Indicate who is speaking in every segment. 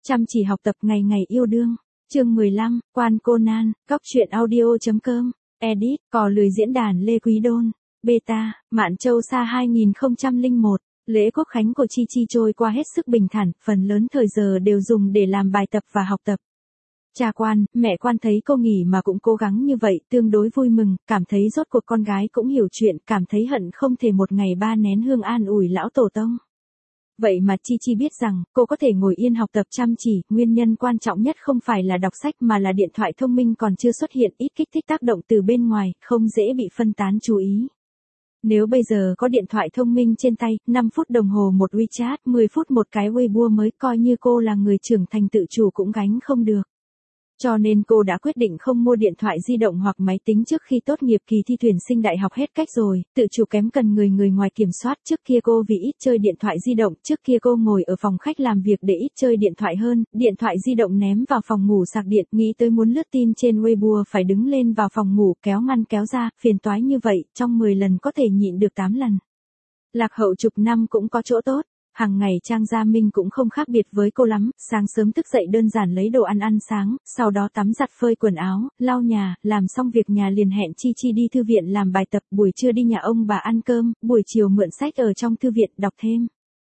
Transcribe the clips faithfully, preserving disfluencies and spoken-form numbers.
Speaker 1: Chăm chỉ học tập ngày ngày yêu đương. Chương mười lăm, Quan Conan, Góc truyện audio.com, Edit, Cò lười diễn đàn Lê Quý Đôn, Beta, Mạn Châu Sa hai nghìn không trăm lẻ một. Lễ Quốc khánh của Chi Chi trôi qua hết sức bình thản, phần lớn thời giờ đều dùng để làm bài tập và học tập. Cha Quan, mẹ Quan thấy cô nghỉ mà cũng cố gắng như vậy, tương đối vui mừng, cảm thấy rốt cuộc con gái cũng hiểu chuyện, cảm thấy hận không thể một ngày ba nén hương an ủi lão tổ tông. Vậy mà Chi Chi biết rằng, cô có thể ngồi yên học tập chăm chỉ, nguyên nhân quan trọng nhất không phải là đọc sách mà là điện thoại thông minh còn chưa xuất hiện ít kích thích tác động từ bên ngoài, không dễ bị phân tán chú ý. Nếu bây giờ có điện thoại thông minh trên tay, năm phút đồng hồ một WeChat, mười phút một cái Weibo mới coi như cô là người trưởng thành tự chủ cũng gánh không được. Cho nên cô đã quyết định không mua điện thoại di động hoặc máy tính trước khi tốt nghiệp kỳ thi tuyển sinh đại học hết cách rồi, tự chủ kém cần người người ngoài kiểm soát. Trước kia cô vì ít chơi điện thoại di động, trước kia cô ngồi ở phòng khách làm việc để ít chơi điện thoại hơn, điện thoại di động ném vào phòng ngủ sạc điện, nghĩ tới muốn lướt tin trên Weibo phải đứng lên vào phòng ngủ kéo ngăn kéo ra, phiền toái như vậy, trong mười lần có thể nhịn được tám lần. Lạc hậu chục năm cũng có chỗ tốt. Hàng ngày Trang Gia Minh cũng không khác biệt với cô lắm, sáng sớm thức dậy đơn giản lấy đồ ăn ăn sáng, sau đó tắm giặt phơi quần áo, lau nhà, làm xong việc nhà liền hẹn Chi Chi đi thư viện làm bài tập, buổi trưa đi nhà ông bà ăn cơm, buổi chiều mượn sách ở trong thư viện đọc thêm.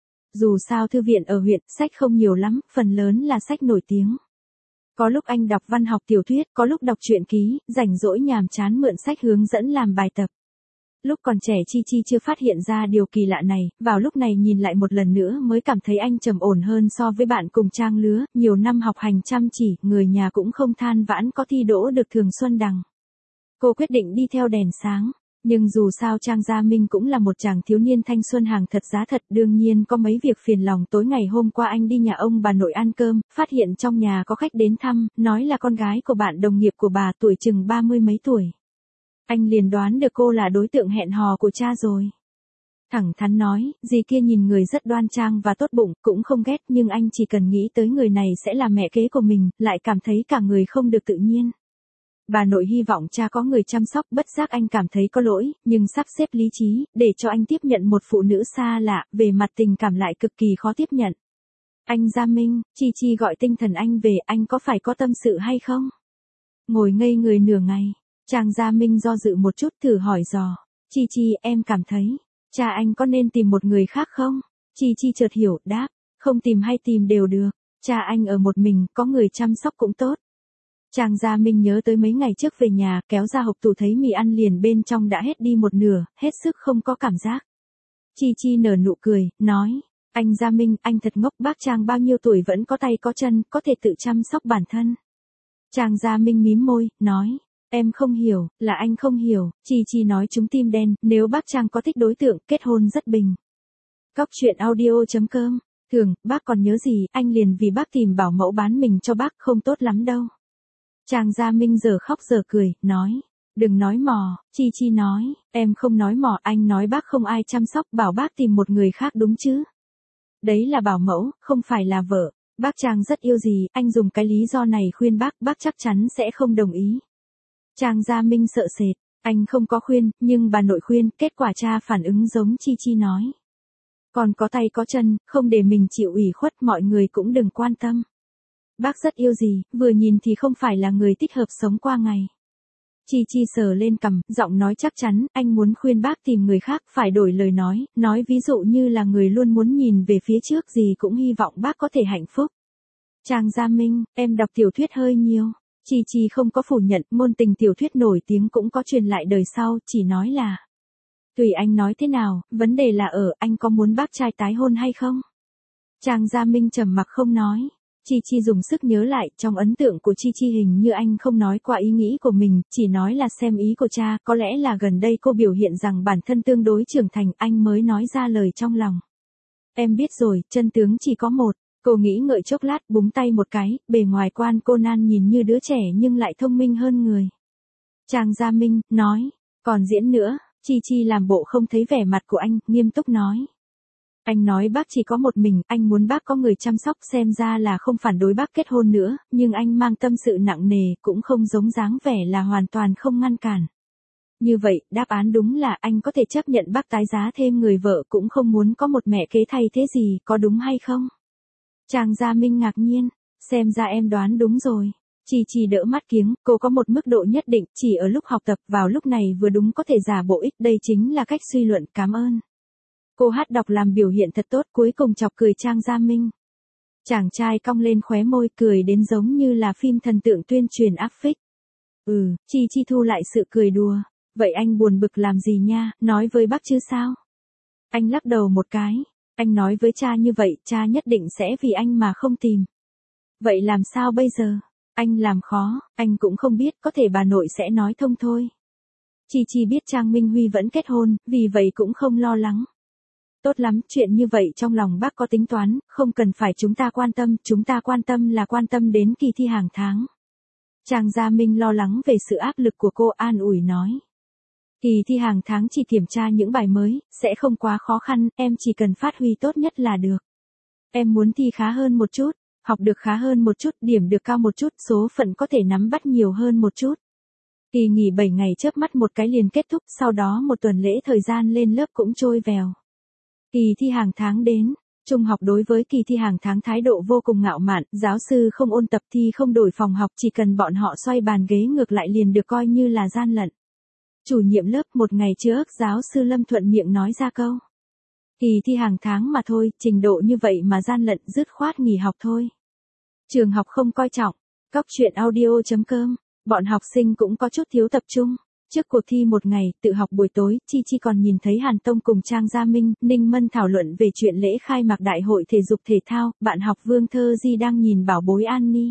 Speaker 1: Dù sao thư viện ở huyện, sách không nhiều lắm, phần lớn là sách nổi tiếng. Có lúc anh đọc văn học tiểu thuyết, có lúc đọc truyện ký, rảnh rỗi nhàm chán mượn sách hướng dẫn làm bài tập. Lúc còn trẻ Chi Chi chưa phát hiện ra điều kỳ lạ này, vào lúc này nhìn lại một lần nữa mới cảm thấy anh trầm ổn hơn so với bạn cùng trang lứa, nhiều năm học hành chăm chỉ, người nhà cũng không than vãn có thi đỗ được Thường Xuân Đằng. Cô quyết định đi theo đèn sáng, nhưng dù sao Trang Gia Minh cũng là một chàng thiếu niên thanh xuân hàng thật giá thật, đương nhiên có mấy việc phiền lòng. Tối ngày hôm qua anh đi nhà ông bà nội ăn cơm, phát hiện trong nhà có khách đến thăm, nói là con gái của bạn đồng nghiệp của bà tuổi chừng ba mươi mấy tuổi. Anh liền đoán được cô là đối tượng hẹn hò của cha rồi. Thẳng thắn nói, dì kia nhìn người rất đoan trang và tốt bụng, cũng không ghét, nhưng anh chỉ cần nghĩ tới người này sẽ là mẹ kế của mình, lại cảm thấy cả người không được tự nhiên. Bà nội hy vọng cha có người chăm sóc, bất giác anh cảm thấy có lỗi, nhưng sắp xếp lý trí, để cho anh tiếp nhận một phụ nữ xa lạ, về mặt tình cảm lại cực kỳ khó tiếp nhận. Anh Gia Minh, Chi Chi gọi tinh thần anh về, anh có phải có tâm sự hay không? Ngồi ngây người nửa ngày. Trang Gia Minh do dự một chút thử hỏi dò. Chi Chi, em cảm thấy, cha anh có nên tìm một người khác không? Chi Chi chợt hiểu, đáp, không tìm hay tìm đều được, cha anh ở một mình, có người chăm sóc cũng tốt. Trang Gia Minh nhớ tới mấy ngày trước về nhà, kéo ra hộp tủ thấy mì ăn liền bên trong đã hết đi một nửa, hết sức không có cảm giác. Chi Chi nở nụ cười, nói, anh Gia Minh, anh thật ngốc, bác Trang bao nhiêu tuổi vẫn có tay có chân, có thể tự chăm sóc bản thân. Trang Gia Minh mím môi, nói, em không hiểu, là anh không hiểu. Chi Chi nói trúng tim đen, nếu bác Trang có thích đối tượng, kết hôn rất bình. Góc truyện audio.com, thường, bác còn nhớ gì, anh liền vì bác tìm bảo mẫu bán mình cho bác, không tốt lắm đâu. Trang Gia Minh giờ khóc giờ cười, nói, đừng nói mò. Chi Chi nói, em không nói mò, anh nói bác không ai chăm sóc, bảo bác tìm một người khác đúng chứ. Đấy là bảo mẫu, không phải là vợ. Bác Trang rất yêu gì, anh dùng cái lý do này khuyên bác, bác chắc chắn sẽ không đồng ý. Trang Gia Minh sợ sệt, anh không có khuyên, nhưng bà nội khuyên, kết quả cha phản ứng giống Chi Chi nói. Còn có tay có chân, không để mình chịu ủy khuất, mọi người cũng đừng quan tâm. Bác rất yêu gì, vừa nhìn thì không phải là người thích hợp sống qua ngày. Chi Chi sờ lên cằm, giọng nói chắc chắn, anh muốn khuyên bác tìm người khác, phải đổi lời nói, nói ví dụ như là người luôn muốn nhìn về phía trước, gì cũng hy vọng bác có thể hạnh phúc. Trang Gia Minh, em đọc tiểu thuyết hơi nhiều. Chi Chi không có phủ nhận, ngôn tình tiểu thuyết nổi tiếng cũng có truyền lại đời sau, chỉ nói là tùy anh nói thế nào, vấn đề là ở anh có muốn bác trai tái hôn hay không? Trang Gia Minh trầm mặc không nói. Chi Chi dùng sức nhớ lại, trong ấn tượng của Chi Chi hình như anh không nói qua ý nghĩ của mình, chỉ nói là xem ý của cha, có lẽ là gần đây cô biểu hiện rằng bản thân tương đối trưởng thành, anh mới nói ra lời trong lòng. Em biết rồi, chân tướng chỉ có một. Cô nghĩ ngợi chốc lát, búng tay một cái, bề ngoài Quan Conan nhìn như đứa trẻ nhưng lại thông minh hơn người. Trang Gia Minh, nói, còn diễn nữa. Chi Chi làm bộ không thấy vẻ mặt của anh, nghiêm túc nói. Anh nói bác chỉ có một mình, anh muốn bác có người chăm sóc, xem ra là không phản đối bác kết hôn nữa, nhưng anh mang tâm sự nặng nề, cũng không giống dáng vẻ là hoàn toàn không ngăn cản. Như vậy, đáp án đúng là anh có thể chấp nhận bác tái giá thêm người vợ, cũng không muốn có một mẹ kế thay thế gì, có đúng hay không? Trang Gia Minh ngạc nhiên, Xem ra em đoán đúng rồi. Chi Chi đỡ mắt kiếng, cô có một mức độ nhất định, chỉ ở lúc học tập vào lúc này vừa đúng có thể giả bộ ích, đây chính là cách suy luận, cảm ơn. Cô hát đọc làm biểu hiện thật tốt, cuối cùng chọc cười Trang Gia Minh. Chàng trai cong lên khóe môi, cười đến giống như là phim thần tượng tuyên truyền áp phích. Ừ, Chi Chi thu lại sự cười đùa. Vậy anh buồn bực làm gì nha, nói với bác chứ sao? Anh lắc đầu một cái. Anh nói với cha như vậy, cha nhất định sẽ vì anh mà không tìm. Vậy làm sao bây giờ? Anh làm khó, anh cũng không biết, có thể bà nội sẽ nói thông thôi. Chi Chi biết Trang Minh Huy vẫn kết hôn, vì vậy cũng không lo lắng. Tốt lắm, chuyện như vậy trong lòng bác có tính toán, không cần phải chúng ta quan tâm, chúng ta quan tâm là quan tâm đến kỳ thi hàng tháng. Trang Gia Minh lo lắng về sự áp lực của cô, an ủi nói. Kỳ thi hàng tháng chỉ kiểm tra những bài mới, sẽ không quá khó khăn, em chỉ cần phát huy tốt nhất là được. Em muốn thi khá hơn một chút, học được khá hơn một chút, điểm được cao một chút, số phận có thể nắm bắt nhiều hơn một chút. Kỳ nghỉ bảy ngày chớp mắt một cái liền kết thúc, sau đó một tuần lễ thời gian lên lớp cũng trôi vèo. Kỳ thi hàng tháng đến, trung học đối với kỳ thi hàng tháng thái độ vô cùng ngạo mạn, giáo sư không ôn tập thi không đổi phòng học, chỉ cần bọn họ xoay bàn ghế ngược lại liền được coi như là gian lận. Chủ nhiệm lớp một ngày trước, giáo sư Lâm thuận miệng nói ra câu. Kỳ thi hàng tháng mà thôi, trình độ như vậy mà gian lận, dứt khoát nghỉ học thôi. Trường học không coi trọng. Cóc truyện audio chấm com. Bọn học sinh cũng có chút thiếu tập trung. Trước cuộc thi một ngày, tự học buổi tối, Chi Chi còn nhìn thấy Hàn Tông cùng Trang Gia Minh, Ninh Mân thảo luận về chuyện lễ khai mạc đại hội thể dục thể thao, bạn học Vương Thơ Di đang nhìn bảo bối An Ni.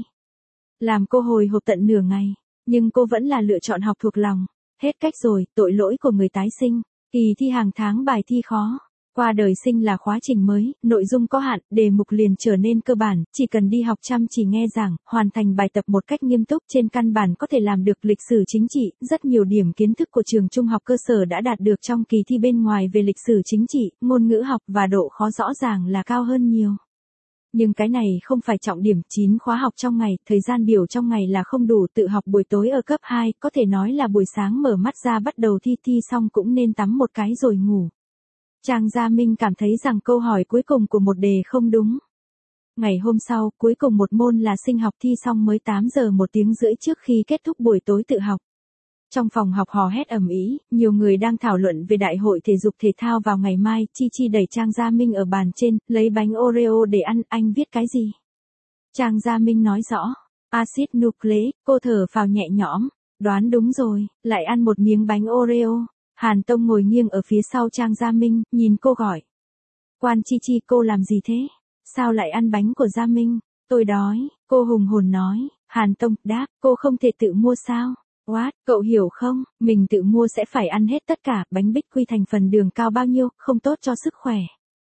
Speaker 1: Làm cô hồi hộp tận nửa ngày, nhưng cô vẫn là lựa chọn học thuộc lòng. Hết cách rồi, tội lỗi của người tái sinh. Kỳ thi hàng tháng bài thi khó. Qua đời sinh là khóa trình mới, nội dung có hạn, đề mục liền trở nên cơ bản, chỉ cần đi học chăm chỉ nghe giảng, hoàn thành bài tập một cách nghiêm túc, trên căn bản có thể làm được lịch sử chính trị, rất nhiều điểm kiến thức của trường trung học cơ sở đã đạt được trong kỳ thi bên ngoài về lịch sử chính trị, ngôn ngữ học và độ khó rõ ràng là cao hơn nhiều. Nhưng cái này không phải trọng điểm, chín khóa học trong ngày, thời gian biểu trong ngày là không đủ, tự học buổi tối ở cấp hai, có thể nói là buổi sáng mở mắt ra bắt đầu thi, thi xong cũng nên tắm một cái rồi ngủ. Trang Gia Minh cảm thấy rằng câu hỏi cuối cùng của một đề không đúng. Ngày hôm sau, cuối cùng một môn là sinh học, thi xong mới tám giờ một tiếng rưỡi trước khi kết thúc buổi tối tự học. Trong phòng học hò hét ầm ĩ, nhiều người đang thảo luận về đại hội thể dục thể thao vào ngày mai, Chi Chi đẩy Trang Gia Minh ở bàn trên, lấy bánh Oreo để ăn, anh viết cái gì? Trang Gia Minh nói rõ, axit nucleic, cô thở phào nhẹ nhõm, đoán đúng rồi, lại ăn một miếng bánh Oreo. Hàn Tông ngồi nghiêng ở phía sau Trang Gia Minh, nhìn cô gọi. Quan Chi Chi, cô làm gì thế? Sao lại ăn bánh của Gia Minh? Tôi đói, cô hùng hồn nói. Hàn Tông đáp, cô không thể tự mua sao? What, cậu hiểu không, mình tự mua sẽ phải ăn hết tất cả, bánh bích quy thành phần đường cao bao nhiêu, không tốt cho sức khỏe.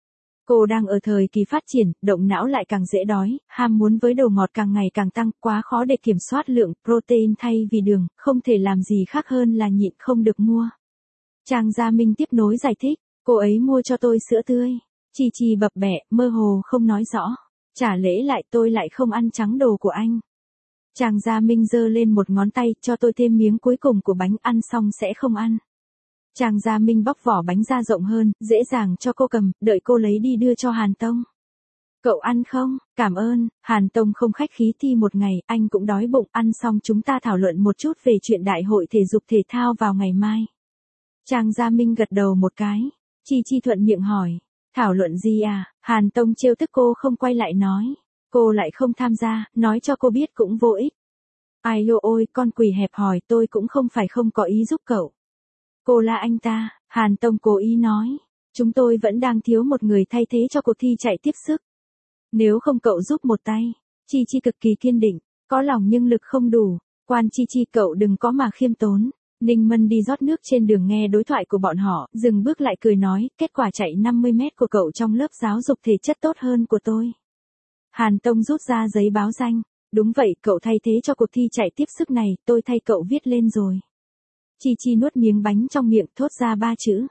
Speaker 1: Cô đang ở thời kỳ phát triển, động não lại càng dễ đói, ham muốn với đồ ngọt càng ngày càng tăng, quá khó để kiểm soát lượng protein thay vì đường, không thể làm gì khác hơn là nhịn không được mua. Trang Gia Minh tiếp nối giải thích, cô ấy mua cho tôi sữa tươi. Chi Chi bập bẹ, mơ hồ không nói rõ. Trả lễ lại, tôi lại không ăn trắng đồ của anh. Trang Gia Minh giơ lên một ngón tay, cho tôi thêm miếng cuối cùng của bánh, ăn xong sẽ không ăn. Trang Gia Minh bóc vỏ bánh ra rộng hơn, dễ dàng cho cô cầm, đợi cô lấy đi đưa cho Hàn Tông. Cậu ăn không? Cảm ơn. Hàn Tông không khách khí, thi một ngày, anh cũng đói bụng, ăn xong chúng ta thảo luận một chút về chuyện đại hội thể dục thể thao vào ngày mai. Trang Gia Minh gật đầu một cái. Chi Chi thuận miệng hỏi. Thảo luận gì à? Hàn Tông trêu tức cô không quay lại nói. Cô lại không tham gia, nói cho cô biết cũng vô ích. Ai lô ôi, con quỷ hẹp hòi, tôi cũng không phải không có ý giúp cậu. Cô là anh ta, Hàn Tông cố ý nói. Chúng tôi vẫn đang thiếu một người thay thế cho cuộc thi chạy tiếp sức. Nếu không cậu giúp một tay. Chi Chi cực kỳ kiên định, có lòng nhưng lực không đủ. Quan Chi Chi, cậu đừng có mà khiêm tốn. Ninh Mân đi rót nước trên đường nghe đối thoại của bọn họ, dừng bước lại cười nói, kết quả chạy năm mươi mét của cậu trong lớp giáo dục thể chất tốt hơn của tôi. Hàn Tông rút ra giấy báo danh, đúng vậy, cậu thay thế cho cuộc thi chạy tiếp sức này, tôi thay cậu viết lên rồi. Chi Chi nuốt miếng bánh trong miệng, thốt ra ba chữ.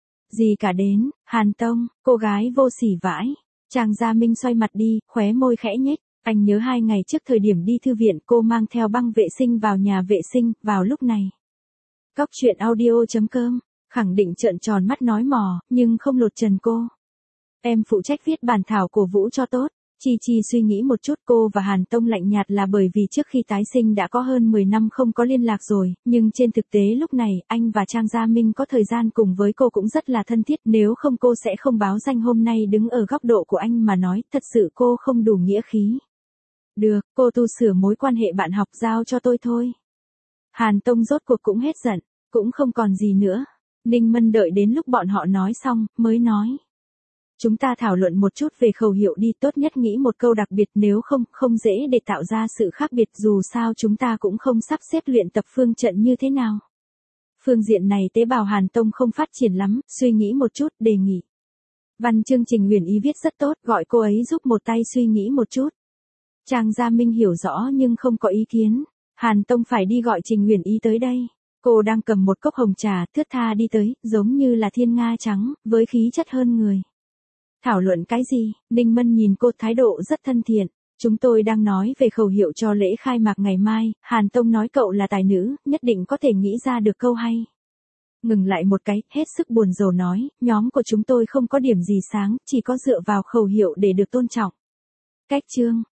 Speaker 1: Gì cả đến, Hàn Tông, cô gái vô sỉ vãi. Trang Gia Minh xoay mặt đi, khóe môi khẽ nhếch. Anh nhớ hai ngày trước thời điểm đi thư viện cô mang theo băng vệ sinh vào nhà vệ sinh, vào lúc này. Cóc truyện audio chấm com, khẳng định trợn tròn mắt nói mò, nhưng không lột trần cô. Em phụ trách viết bản thảo cổ vũ cho tốt. Chi Chi suy nghĩ một chút, cô và Hàn Tông lạnh nhạt là bởi vì trước khi tái sinh đã có hơn mười năm không có liên lạc rồi, nhưng trên thực tế lúc này, anh và Trang Gia Minh có thời gian cùng với cô cũng rất là thân thiết, nếu không cô sẽ không báo danh hôm nay đứng ở góc độ của anh mà nói, thật sự cô không đủ nghĩa khí. Được, cô tu sửa mối quan hệ bạn học giao cho tôi thôi. Hàn Tông rốt cuộc cũng hết giận, cũng không còn gì nữa. Ninh Mân đợi đến lúc bọn họ nói xong, mới nói. Chúng ta thảo luận một chút về khẩu hiệu đi, tốt nhất nghĩ một câu đặc biệt, nếu không, không dễ để tạo ra sự khác biệt, dù sao chúng ta cũng không sắp xếp luyện tập phương trận như thế nào. Phương diện này tế bào Hàn Tông không phát triển lắm, suy nghĩ một chút, đề nghị. Văn chương Trình Huyền Ý viết rất tốt, gọi cô ấy giúp một tay suy nghĩ một chút. Trang Gia Minh hiểu rõ nhưng không có ý kiến. Hàn Tông phải đi gọi Trình Huyền Ý tới đây. Cô đang cầm một cốc hồng trà, thướt tha đi tới, giống như là thiên nga trắng, với khí chất hơn người. Thảo luận cái gì? Ninh Mân nhìn cô, thái độ rất thân thiện. Chúng tôi đang nói về khẩu hiệu cho lễ khai mạc ngày mai, Hàn Tông nói cậu là tài nữ, nhất định có thể nghĩ ra được câu hay. Ngừng lại một cái, hết sức buồn rầu nói, nhóm của chúng tôi không có điểm gì sáng, chỉ có dựa vào khẩu hiệu để được tôn trọng. Cách chương